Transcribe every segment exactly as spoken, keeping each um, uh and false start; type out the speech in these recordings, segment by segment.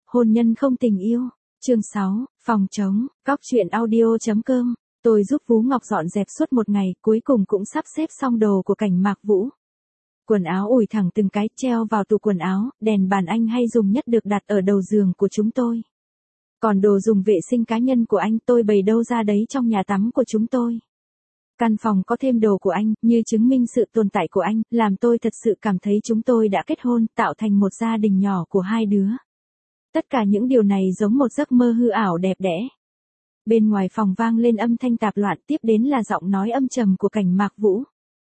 hôn nhân không tình yêu. Chương sáu, phòng trống, cóc truyện audio chấm com. Tôi giúp Vú Ngọc dọn dẹp suốt một ngày, cuối cùng cũng sắp xếp xong đồ của Cảnh Mạc Vũ. Quần áo ủi thẳng từng cái, treo vào tủ quần áo, đèn bàn anh hay dùng nhất được đặt ở đầu giường của chúng tôi. Còn đồ dùng vệ sinh cá nhân của anh tôi bày đâu ra đấy trong nhà tắm của chúng tôi. Căn phòng có thêm đồ của anh, như chứng minh sự tồn tại của anh, làm tôi thật sự cảm thấy chúng tôi đã kết hôn, tạo thành một gia đình nhỏ của hai đứa. Tất cả những điều này giống một giấc mơ hư ảo đẹp đẽ. Bên ngoài phòng vang lên âm thanh tạp loạn, tiếp đến là giọng nói âm trầm của Cảnh Mạc Vũ.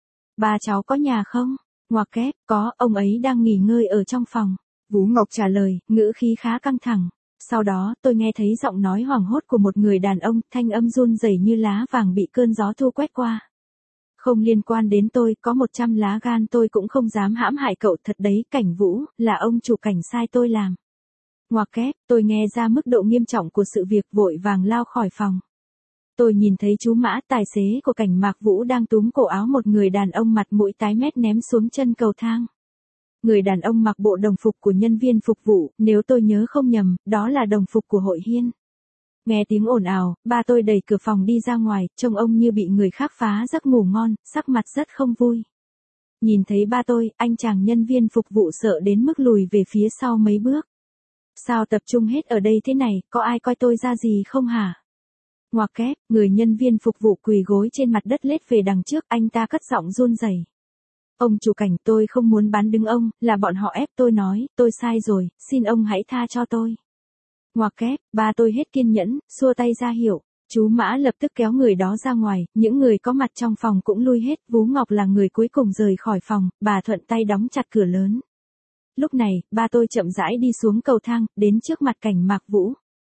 Ba cháu có nhà không? Ngoặc kép, có, ông ấy đang nghỉ ngơi ở trong phòng. Vú Ngọc trả lời, ngữ khí khá căng thẳng. Sau đó, tôi nghe thấy giọng nói hoảng hốt của một người đàn ông, thanh âm run rẩy như lá vàng bị cơn gió thu quét qua. Không liên quan đến tôi, có một trăm lá gan tôi cũng không dám hãm hại cậu thật đấy, Cảnh Vũ, là ông chủ Cảnh sai tôi làm. Ngoặc kép, tôi nghe ra mức độ nghiêm trọng của sự việc, vội vàng lao khỏi phòng. Tôi nhìn thấy chú Mã, tài xế của Cảnh Mạc Vũ đang túm cổ áo một người đàn ông mặt mũi tái mét ném xuống chân cầu thang. Người đàn ông mặc bộ đồng phục của nhân viên phục vụ, nếu tôi nhớ không nhầm, đó là đồng phục của hội Hiên. Nghe tiếng ồn ào, ba tôi đẩy cửa phòng đi ra ngoài, trông ông như bị người khác phá giấc ngủ ngon, sắc mặt rất không vui. Nhìn thấy ba tôi, anh chàng nhân viên phục vụ sợ đến mức lùi về phía sau mấy bước. Sao tập trung hết ở đây thế này, có ai coi tôi ra gì không hả? Ngoặc kép, người nhân viên phục vụ quỳ gối trên mặt đất lết về đằng trước, anh ta cất giọng run rẩy. Ông chủ Cảnh, tôi không muốn bán đứng ông, là bọn họ ép tôi nói, tôi sai rồi, xin ông hãy tha cho tôi. Ngoặc kép, ba tôi hết kiên nhẫn, xua tay ra hiệu. Chú Mã lập tức kéo người đó ra ngoài, những người có mặt trong phòng cũng lui hết, Vú Ngọc là người cuối cùng rời khỏi phòng, bà thuận tay đóng chặt cửa lớn. Lúc này, ba tôi chậm rãi đi xuống cầu thang, đến trước mặt Cảnh Mạc Vũ.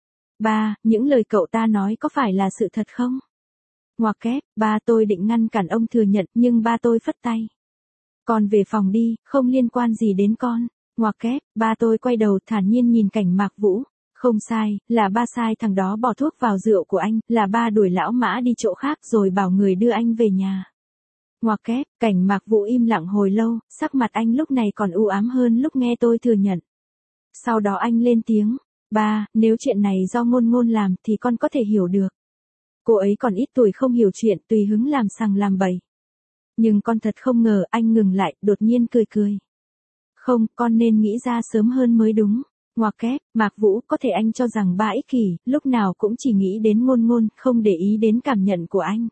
Ba, những lời cậu ta nói có phải là sự thật không? Ngoặc kép, ba tôi định ngăn cản ông thừa nhận, nhưng ba tôi phất tay. Con về phòng đi, không liên quan gì đến con. Ngoặc kép, ba tôi quay đầu thản nhiên nhìn Cảnh Mạc Vũ. Không sai, là ba sai, thằng đó bỏ thuốc vào rượu của anh, là ba đuổi lão Mã đi chỗ khác rồi bảo người đưa anh về nhà. Ngoặc kép, Cảnh Mạc Vũ im lặng hồi lâu, sắc mặt anh lúc này còn u ám hơn lúc nghe tôi thừa nhận. Sau đó anh lên tiếng, ba, nếu chuyện này do Ngôn Ngôn làm thì con có thể hiểu được. Cô ấy còn ít tuổi không hiểu chuyện, tùy hứng làm sằng làm bậy. Nhưng con thật không ngờ, anh ngừng lại, đột nhiên cười cười. Không, con nên nghĩ ra sớm hơn mới đúng. Ngoặc kép, Mạc Vũ, có thể anh cho rằng ba ích kỷ, lúc nào cũng chỉ nghĩ đến Ngôn Ngôn, không để ý đến cảm nhận của anh.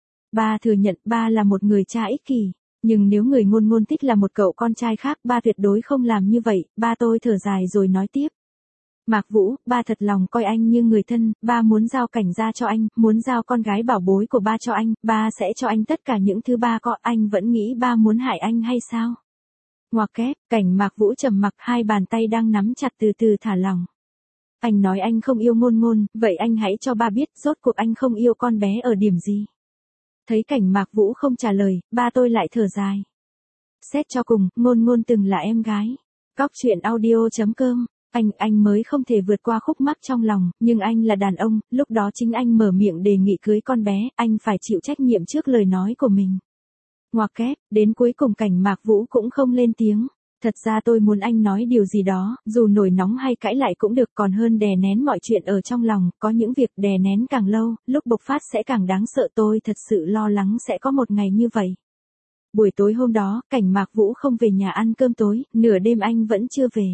Ba thừa nhận ba là một người cha ích kỷ, nhưng nếu người Ngôn Ngôn thích là một cậu con trai khác, ba tuyệt đối không làm như vậy. Ba tôi thở dài rồi nói tiếp. Mạc Vũ, ba thật lòng coi anh như người thân, ba muốn giao Cảnh ra cho anh, muốn giao con gái bảo bối của ba cho anh, ba sẽ cho anh tất cả những thứ ba có, anh vẫn nghĩ ba muốn hại anh hay sao? Ngoặc kép, Cảnh Mạc Vũ trầm mặc, hai bàn tay đang nắm chặt từ từ thả lỏng. Anh nói anh không yêu Ngôn Ngôn, vậy anh hãy cho ba biết rốt cuộc anh không yêu con bé ở điểm gì. Thấy Cảnh Mạc Vũ không trả lời, ba tôi lại thở dài. Xét cho cùng, Ngôn Ngôn từng là em gái. Cóc truyện audio chấm com. Anh, anh mới không thể vượt qua khúc mắc trong lòng, nhưng anh là đàn ông, lúc đó chính anh mở miệng đề nghị cưới con bé, anh phải chịu trách nhiệm trước lời nói của mình. Ngoặc kép, đến cuối cùng Cảnh Mạc Vũ cũng không lên tiếng. Thật ra tôi muốn anh nói điều gì đó, dù nổi nóng hay cãi lại cũng được, còn hơn đè nén mọi chuyện ở trong lòng, có những việc đè nén càng lâu, lúc bộc phát sẽ càng đáng sợ, tôi thật sự lo lắng sẽ có một ngày như vậy. Buổi tối hôm đó, Cảnh Mạc Vũ không về nhà ăn cơm tối, nửa đêm anh vẫn chưa về.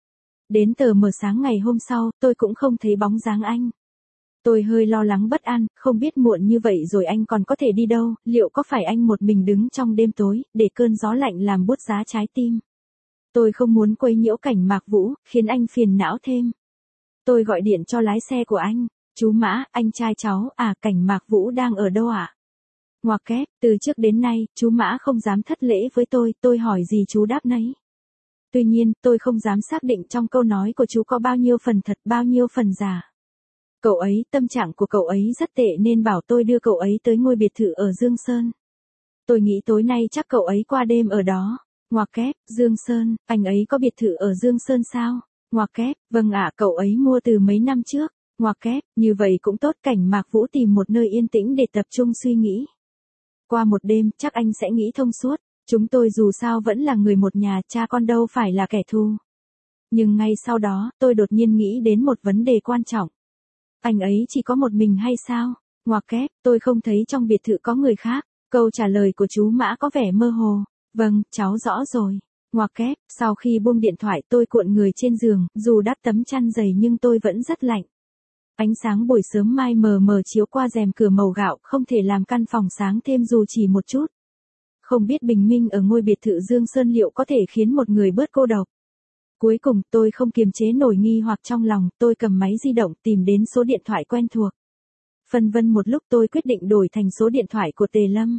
Đến tờ mờ sáng ngày hôm sau, tôi cũng không thấy bóng dáng anh. Tôi hơi lo lắng bất an, không biết muộn như vậy rồi anh còn có thể đi đâu, liệu có phải anh một mình đứng trong đêm tối, để cơn gió lạnh làm buốt giá trái tim. Tôi không muốn quấy nhiễu Cảnh Mạc Vũ, khiến anh phiền não thêm. Tôi gọi điện cho lái xe của anh. Chú Mã, anh trai cháu, à, Cảnh Mạc Vũ đang ở đâu ạ? À? Ngoặc kép, từ trước đến nay, chú Mã không dám thất lễ với tôi, tôi hỏi gì chú đáp nấy. Tuy nhiên, tôi không dám xác định trong câu nói của chú có bao nhiêu phần thật, bao nhiêu phần giả. Cậu ấy, tâm trạng của cậu ấy rất tệ nên bảo tôi đưa cậu ấy tới ngôi biệt thự ở Dương Sơn. Tôi nghĩ tối nay chắc cậu ấy qua đêm ở đó. Ngoặc kép, Dương Sơn, anh ấy có biệt thự ở Dương Sơn sao? Ngoặc kép, vâng ạ, cậu ấy mua từ mấy năm trước. Ngoặc kép, như vậy cũng tốt, Cảnh Mạc Vũ tìm một nơi yên tĩnh để tập trung suy nghĩ. Qua một đêm, chắc anh sẽ nghĩ thông suốt. Chúng tôi dù sao vẫn là người một nhà, cha con đâu phải là kẻ thù. Nhưng ngay sau đó, tôi đột nhiên nghĩ đến một vấn đề quan trọng. Anh ấy chỉ có một mình hay sao? Ngoặc kép, tôi không thấy trong biệt thự có người khác. Câu trả lời của chú Mã có vẻ mơ hồ. Vâng, cháu rõ rồi. Ngoặc kép, sau khi buông điện thoại tôi cuộn người trên giường, dù đắp tấm chăn dày nhưng tôi vẫn rất lạnh. Ánh sáng buổi sớm mai mờ mờ chiếu qua rèm cửa màu gạo không thể làm căn phòng sáng thêm dù chỉ một chút. Không biết bình minh ở ngôi biệt thự Dương Sơn liệu có thể khiến một người bớt cô độc. Cuối cùng tôi không kiềm chế nổi nghi hoặc trong lòng, tôi cầm máy di động tìm đến số điện thoại quen thuộc. Phân vân một lúc tôi quyết định đổi thành số điện thoại của Tề Lâm.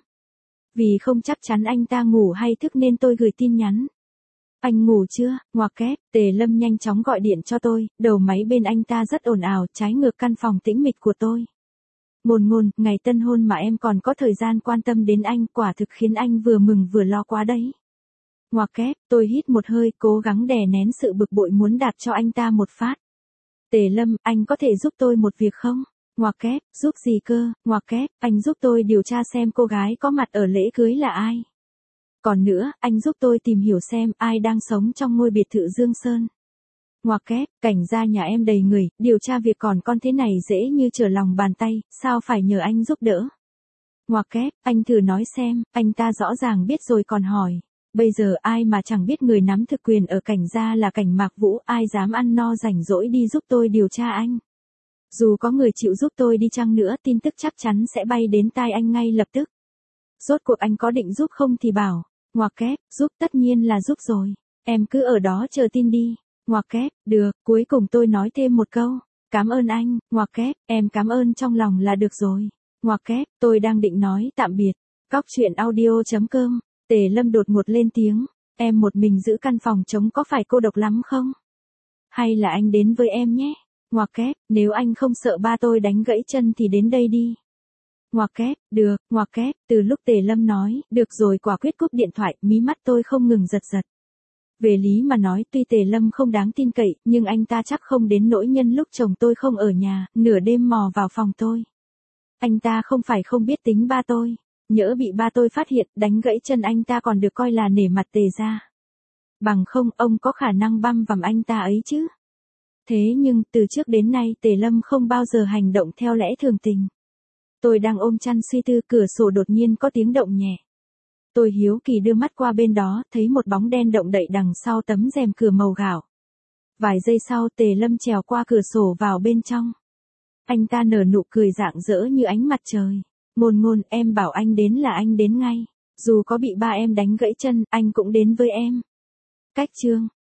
Vì không chắc chắn anh ta ngủ hay thức nên tôi gửi tin nhắn. Anh ngủ chưa? Ngoặc kép, Tề Lâm nhanh chóng gọi điện cho tôi, đầu máy bên anh ta rất ồn ào, trái ngược căn phòng tĩnh mịch của tôi. Ngôn ngôn, ngày tân hôn mà em còn có thời gian quan tâm đến anh, quả thực khiến anh vừa mừng vừa lo quá đấy. Ngoặc kép, tôi hít một hơi, cố gắng đè nén sự bực bội muốn đạp cho anh ta một phát. Tề Lâm, anh có thể giúp tôi một việc không? Ngoặc kép, giúp gì cơ? Ngoặc kép, anh giúp tôi điều tra xem cô gái có mặt ở lễ cưới là ai. Còn nữa, anh giúp tôi tìm hiểu xem ai đang sống trong ngôi biệt thự Dương Sơn. Ngoặc kép, cảnh gia nhà em đầy người, điều tra việc còn con thế này dễ như trở lòng bàn tay, sao phải nhờ anh giúp đỡ. Ngoặc kép, anh thử nói xem, anh ta rõ ràng biết rồi còn hỏi. Bây giờ ai mà chẳng biết người nắm thực quyền ở cảnh gia là Cảnh Mạc Vũ, ai dám ăn no rảnh rỗi đi giúp tôi điều tra anh. Dù có người chịu giúp tôi đi chăng nữa, tin tức chắc chắn sẽ bay đến tai anh ngay lập tức. Rốt cuộc anh có định giúp không thì bảo. Ngoặc kép, giúp tất nhiên là giúp rồi. Em cứ ở đó chờ tin đi. Ngoặc kép, được, cuối cùng tôi nói thêm một câu. Cảm ơn anh, ngoặc kép, em cảm ơn trong lòng là được rồi. Ngoặc kép, tôi đang định nói tạm biệt. Cóc truyện audio chấm com. Tề Lâm đột ngột lên tiếng. Em một mình giữ căn phòng trống có phải cô độc lắm không? Hay là anh đến với em nhé? Ngoặc kép, nếu anh không sợ ba tôi đánh gãy chân thì đến đây đi. Ngoặc kép, được, ngoặc kép, từ lúc Tề Lâm nói, được rồi quả quyết cúp điện thoại, mí mắt tôi không ngừng giật giật. Về lý mà nói tuy Tề Lâm không đáng tin cậy, nhưng anh ta chắc không đến nỗi nhân lúc chồng tôi không ở nhà, nửa đêm mò vào phòng tôi. Anh ta không phải không biết tính ba tôi, nhỡ bị ba tôi phát hiện, đánh gãy chân anh ta còn được coi là nể mặt Tề gia. Bằng không, ông có khả năng băm vằm anh ta ấy chứ. Thế nhưng, từ trước đến nay Tề Lâm không bao giờ hành động theo lẽ thường tình. Tôi đang ôm chăn suy tư, cửa sổ đột nhiên có tiếng động nhẹ. Tôi hiếu kỳ đưa mắt qua bên đó, thấy một bóng đen động đậy đằng sau tấm rèm cửa màu gạo. Vài giây sau Tề Lâm trèo qua cửa sổ vào bên trong. Anh ta nở nụ cười rạng rỡ như ánh mặt trời. Ngôn ngôn, em bảo anh đến là anh đến ngay. Dù có bị ba em đánh gãy chân, anh cũng đến với em. Cách chương.